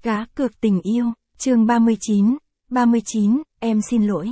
Cá cược tình yêu, chương 39, em xin lỗi.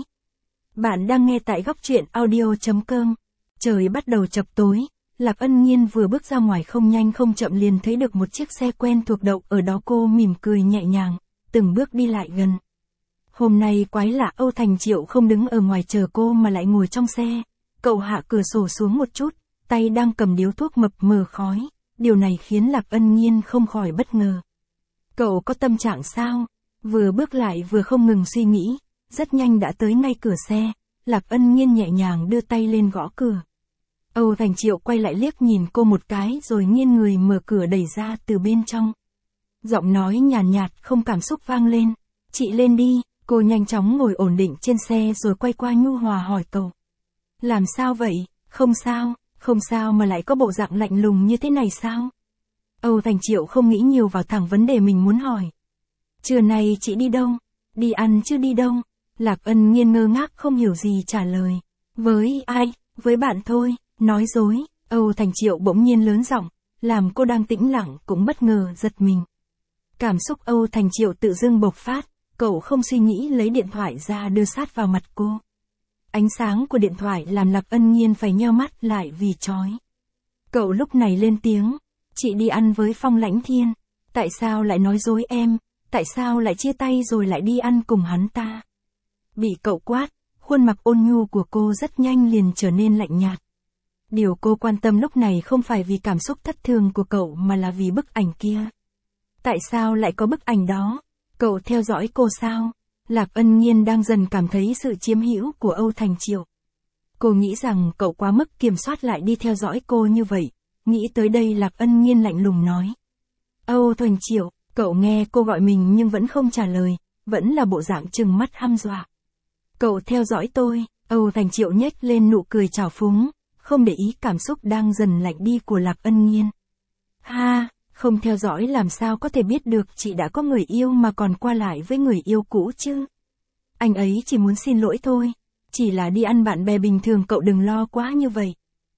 Bạn đang nghe tại góc truyện audio.com. Trời bắt đầu chập tối, Lạc Ân Nhiên vừa bước ra ngoài không nhanh không chậm liền thấy được một chiếc xe quen thuộc đậu ở đó, cô mỉm cười nhẹ nhàng, từng bước đi lại gần. Hôm nay quái lạ, Âu Thành Triệu không đứng ở ngoài chờ cô mà lại ngồi trong xe. Cậu hạ cửa sổ xuống một chút, tay đang cầm điếu thuốc mập mờ khói, điều này khiến Lạc Ân Nhiên không khỏi bất ngờ. Cậu có tâm trạng sao? Vừa bước lại vừa không ngừng suy nghĩ, rất nhanh đã tới ngay cửa xe, Lạc Ân Nhiên nhẹ nhàng đưa tay lên gõ cửa. Âu Thành Triệu quay lại liếc nhìn cô một cái rồi nghiêng người mở cửa đẩy ra từ bên trong. Giọng nói nhàn nhạt không cảm xúc vang lên, "Chị lên đi." Cô nhanh chóng ngồi ổn định trên xe rồi quay qua nhu hòa hỏi cậu. "Làm sao vậy? Không sao mà lại có bộ dạng lạnh lùng như thế này sao?" Âu Thành Triệu không nghĩ nhiều, vào thẳng vấn đề mình muốn hỏi. "Trưa nay chị đi đâu? Đi ăn chứ đi đâu?" Lạc Ân Nhiên ngơ ngác không hiểu gì trả lời. "Với ai? Với bạn thôi." Nói dối. Âu Thành Triệu bỗng nhiên lớn giọng, làm cô đang tĩnh lặng cũng bất ngờ giật mình. Cảm xúc Âu Thành Triệu tự dưng bộc phát, cậu không suy nghĩ lấy điện thoại ra đưa sát vào mặt cô. Ánh sáng của điện thoại làm Lạc Ân Nhiên phải nheo mắt lại vì chói. Cậu lúc này lên tiếng, "Chị đi ăn với Phong Lãnh Thiên." "Tại sao lại nói dối em? Tại sao lại chia tay rồi lại đi ăn cùng hắn ta?" Bị cậu quát, khuôn mặt ôn nhu của cô rất nhanh liền trở nên lạnh nhạt. Điều cô quan tâm lúc này không phải vì cảm xúc thất thường của cậu mà là vì bức ảnh kia. Tại sao lại có bức ảnh đó? Cậu theo dõi cô sao? Lạc Ân Nhiên đang dần cảm thấy sự chiếm hữu của Âu Thành Triệu. Cô nghĩ rằng cậu quá mức kiểm soát lại đi theo dõi cô như vậy. Nghĩ tới đây Lạc Ân Nhiên lạnh lùng nói. "Âu Thành Triệu." Cậu nghe cô gọi mình nhưng vẫn không trả lời, vẫn là bộ dạng trừng mắt hăm dọa. "Cậu theo dõi tôi." Âu Thành Triệu nhếch lên nụ cười trào phúng, không để ý cảm xúc đang dần lạnh đi của Lạc Ân Nhiên. "Ha, không theo dõi làm sao có thể biết được chị đã có người yêu mà còn qua lại với người yêu cũ chứ. Anh ấy chỉ muốn xin lỗi thôi, chỉ là đi ăn bạn bè bình thường, cậu đừng lo quá như vậy."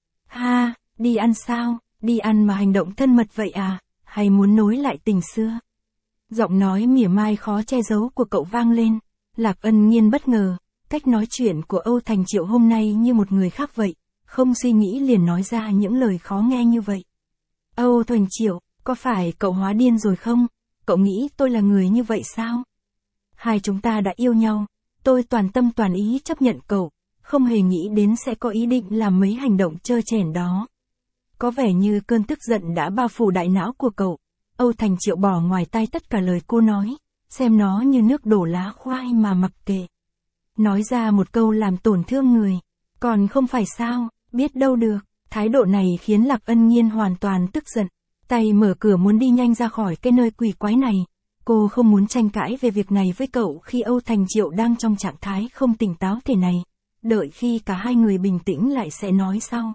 "Ha, đi ăn sao? Đi ăn mà hành động thân mật vậy à, hay muốn nối lại tình xưa?" Giọng nói mỉa mai khó che giấu của cậu vang lên. Lạc Ân Nhiên bất ngờ, cách nói chuyện của Âu Thành Triệu hôm nay như một người khác vậy, không suy nghĩ liền nói ra những lời khó nghe như vậy. "Âu Thành Triệu, có phải cậu hóa điên rồi không? Cậu nghĩ tôi là người như vậy sao? Hai chúng ta đã yêu nhau, tôi toàn tâm toàn ý chấp nhận cậu, không hề nghĩ đến sẽ có ý định làm mấy hành động trơ trẽn đó." Có vẻ như cơn tức giận đã bao phủ đại não của cậu. Âu Thành Triệu bỏ ngoài tai tất cả lời cô nói, xem nó như nước đổ lá khoai mà mặc kệ. Nói ra một câu làm tổn thương người, còn không phải sao, biết đâu được. Thái độ này khiến Lạc Ân Nhiên hoàn toàn tức giận, tay mở cửa muốn đi nhanh ra khỏi cái nơi quỷ quái này. Cô không muốn tranh cãi về việc này với cậu khi Âu Thành Triệu đang trong trạng thái không tỉnh táo thế này. Đợi khi cả hai người bình tĩnh lại sẽ nói sau.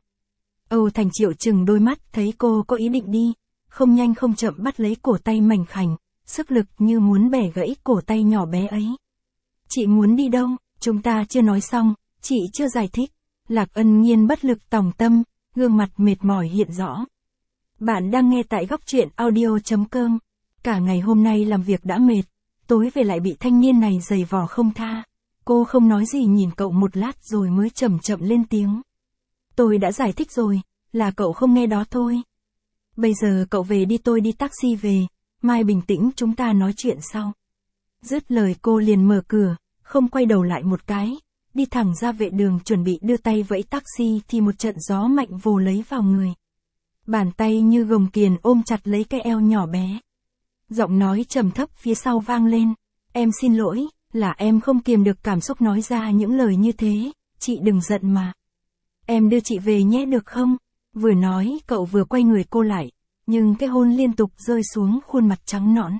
Âu Thành Triệu chừng đôi mắt thấy cô có ý định đi, không nhanh không chậm bắt lấy cổ tay mảnh khảnh, sức lực như muốn bẻ gãy cổ tay nhỏ bé ấy. "Chị muốn đi đâu? Chúng ta chưa nói xong, chị chưa giải thích." Lạc Ân Nhiên bất lực tòng tâm, gương mặt mệt mỏi hiện rõ. Bạn đang nghe tại góc truyện audio.com. Cả ngày hôm nay làm việc đã mệt, tối về lại bị thanh niên này giày vò không tha. Cô không nói gì nhìn cậu một lát rồi mới chậm chậm lên tiếng. "Tôi đã giải thích rồi, là cậu không nghe đó thôi. Bây giờ cậu về đi, tôi đi taxi về, mai bình tĩnh chúng ta nói chuyện sau." Dứt lời cô liền mở cửa, không quay đầu lại một cái, đi thẳng ra vệ đường chuẩn bị đưa tay vẫy taxi thì một trận gió mạnh vồ lấy vào người. Bàn tay như gồng kiền ôm chặt lấy cái eo nhỏ bé. Giọng nói trầm thấp phía sau vang lên, "Em xin lỗi, là em không kiềm được cảm xúc nói ra những lời như thế, chị đừng giận mà. Em đưa chị về nhé được không?" Vừa nói cậu vừa quay người cô lại, nhưng cái hôn liên tục rơi xuống khuôn mặt trắng nõn.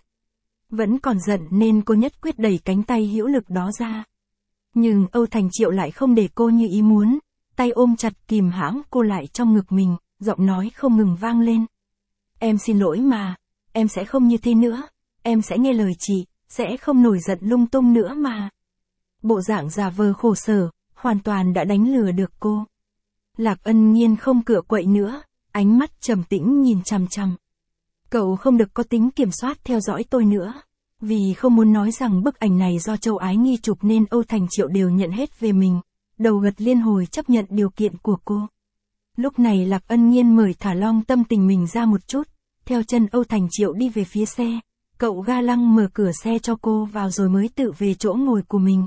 Vẫn còn giận nên cô nhất quyết đẩy cánh tay hữu lực đó ra. Nhưng Âu Thành Triệu lại không để cô như ý muốn, tay ôm chặt kìm hãm cô lại trong ngực mình, giọng nói không ngừng vang lên. "Em xin lỗi mà, em sẽ không như thế nữa, em sẽ nghe lời chị, sẽ không nổi giận lung tung nữa mà." Bộ dạng giả vờ khổ sở, hoàn toàn đã đánh lừa được cô. Lạc Ân Nhiên không cựa quậy nữa, ánh mắt trầm tĩnh nhìn chằm chằm. "Cậu không được có tính kiểm soát theo dõi tôi nữa. Vì không muốn nói rằng bức ảnh này do Châu Ái Nghi chụp nên Âu Thành Triệu đều nhận hết về mình, đầu gật liên hồi chấp nhận điều kiện của cô. Lúc này Lạc Ân Nhiên mời thả lỏng tâm tình mình ra một chút, theo chân Âu Thành Triệu đi về phía xe, cậu ga lăng mở cửa xe cho cô vào rồi mới tự về chỗ ngồi của mình.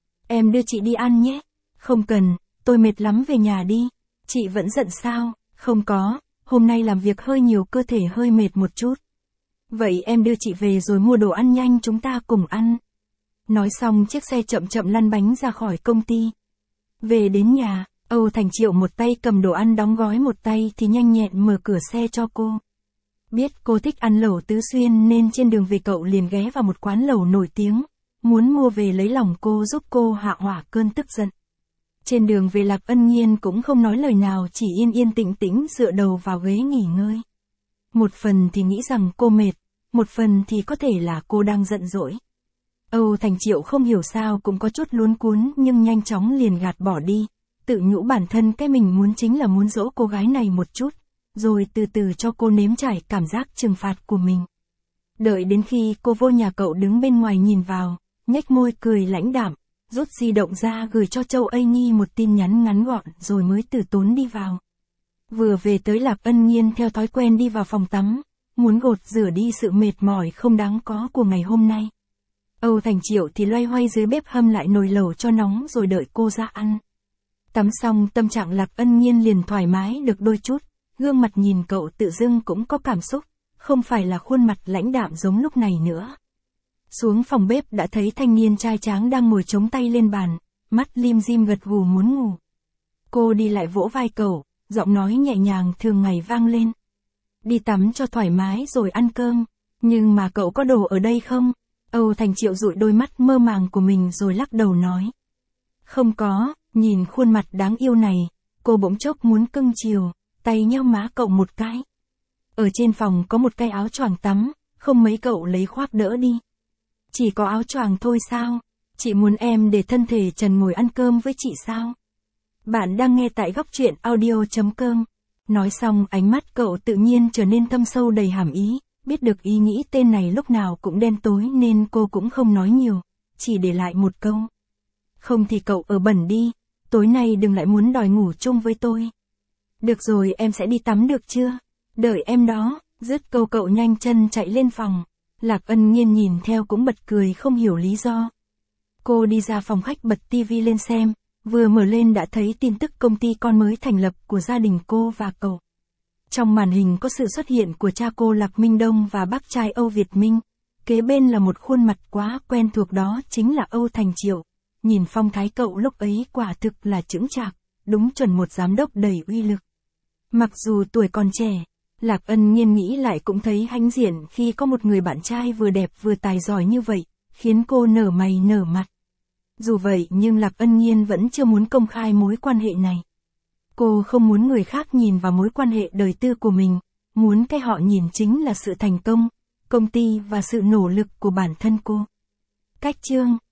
Em đưa chị đi ăn nhé. Không cần, tôi mệt lắm về nhà đi. Chị vẫn giận sao? Không có, hôm nay làm việc hơi nhiều cơ thể hơi mệt một chút. Vậy em đưa chị về rồi mua đồ ăn nhanh chúng ta cùng ăn. Nói xong chiếc xe chậm chậm lăn bánh ra khỏi công ty. Về đến nhà, Âu Thành Triệu một tay cầm đồ ăn đóng gói một tay thì nhanh nhẹn mở cửa xe cho cô. Biết cô thích ăn lẩu Tứ Xuyên nên trên đường về cậu liền ghé vào một quán lẩu nổi tiếng, muốn mua về lấy lòng cô giúp cô hạ hỏa cơn tức giận. Trên đường về Lạc Ân Nhiên cũng không nói lời nào, chỉ yên yên tĩnh tĩnh dựa đầu vào ghế nghỉ ngơi. Một phần thì nghĩ rằng cô mệt, một phần thì có thể là cô đang giận dỗi. Âu Thành Triệu không hiểu sao cũng có chút luống cuống nhưng nhanh chóng liền gạt bỏ đi, tự nhủ bản thân cái mình muốn chính là muốn dỗ cô gái này một chút, rồi từ từ cho cô nếm trải cảm giác trừng phạt của mình. Đợi đến khi cô vô nhà cậu đứng bên ngoài nhìn vào, nhếch môi cười lãnh đạm, rút di động ra gửi cho Châu Ái Nghi một tin nhắn ngắn gọn rồi mới từ tốn đi vào. Vừa về tới Lạc Ân Nhiên theo thói quen đi vào phòng tắm, muốn gột rửa đi sự mệt mỏi không đáng có của ngày hôm nay. Âu Thành Triệu thì loay hoay dưới bếp hâm lại nồi lẩu cho nóng rồi đợi cô ra ăn. Tắm xong tâm trạng Lạc Ân Nhiên liền thoải mái được đôi chút, gương mặt nhìn cậu tự dưng cũng có cảm xúc, không phải là khuôn mặt lãnh đạm giống lúc này nữa. Xuống phòng bếp đã thấy thanh niên trai tráng đang ngồi chống tay lên bàn, mắt lim dim gật gù muốn ngủ. Cô đi lại vỗ vai cậu, giọng nói nhẹ nhàng thường ngày vang lên. Đi tắm cho thoải mái rồi ăn cơm, nhưng mà cậu có đồ ở đây không? Âu Thành Triệu dụi đôi mắt mơ màng của mình rồi lắc đầu nói. Không có, nhìn khuôn mặt đáng yêu này, cô bỗng chốc muốn cưng chiều, tay nheo má cậu một cái. Ở trên phòng có một cái áo choàng tắm, không mấy cậu lấy khoác đỡ đi. Chỉ có áo choàng thôi sao? Chị muốn em để thân thể trần ngồi ăn cơm với chị sao? Bạn đang nghe tại góc truyện audio.com. Nói xong ánh mắt cậu tự nhiên trở nên thâm sâu đầy hàm ý, biết được ý nghĩ tên này lúc nào cũng đen tối nên cô cũng không nói nhiều, chỉ để lại một câu. Không thì cậu ở bẩn đi, tối nay đừng lại muốn đòi ngủ chung với tôi. Được rồi em sẽ đi tắm được chưa? Đợi em đó, dứt câu cậu nhanh chân chạy lên phòng. Lạc Ân Nhiên nhìn theo cũng bật cười không hiểu lý do. Cô đi ra phòng khách bật tivi lên xem, vừa mở lên đã thấy tin tức công ty con mới thành lập của gia đình cô và cậu. Trong màn hình có sự xuất hiện của cha cô Lạc Minh Đông và bác trai Âu Việt Minh, kế bên là một khuôn mặt quá quen thuộc đó chính là Âu Thành Triệu. Nhìn phong thái cậu lúc ấy quả thực là chững chạc, đúng chuẩn một giám đốc đầy uy lực. Mặc dù tuổi còn trẻ, Lạc Ân Nhiên nghĩ lại cũng thấy hãnh diện khi có một người bạn trai vừa đẹp vừa tài giỏi như vậy, khiến cô nở mày nở mặt. Dù vậy nhưng Lạc Ân Nhiên vẫn chưa muốn công khai mối quan hệ này. Cô không muốn người khác nhìn vào mối quan hệ đời tư của mình, muốn cái họ nhìn chính là sự thành công, công ty và sự nỗ lực của bản thân cô. Cách chương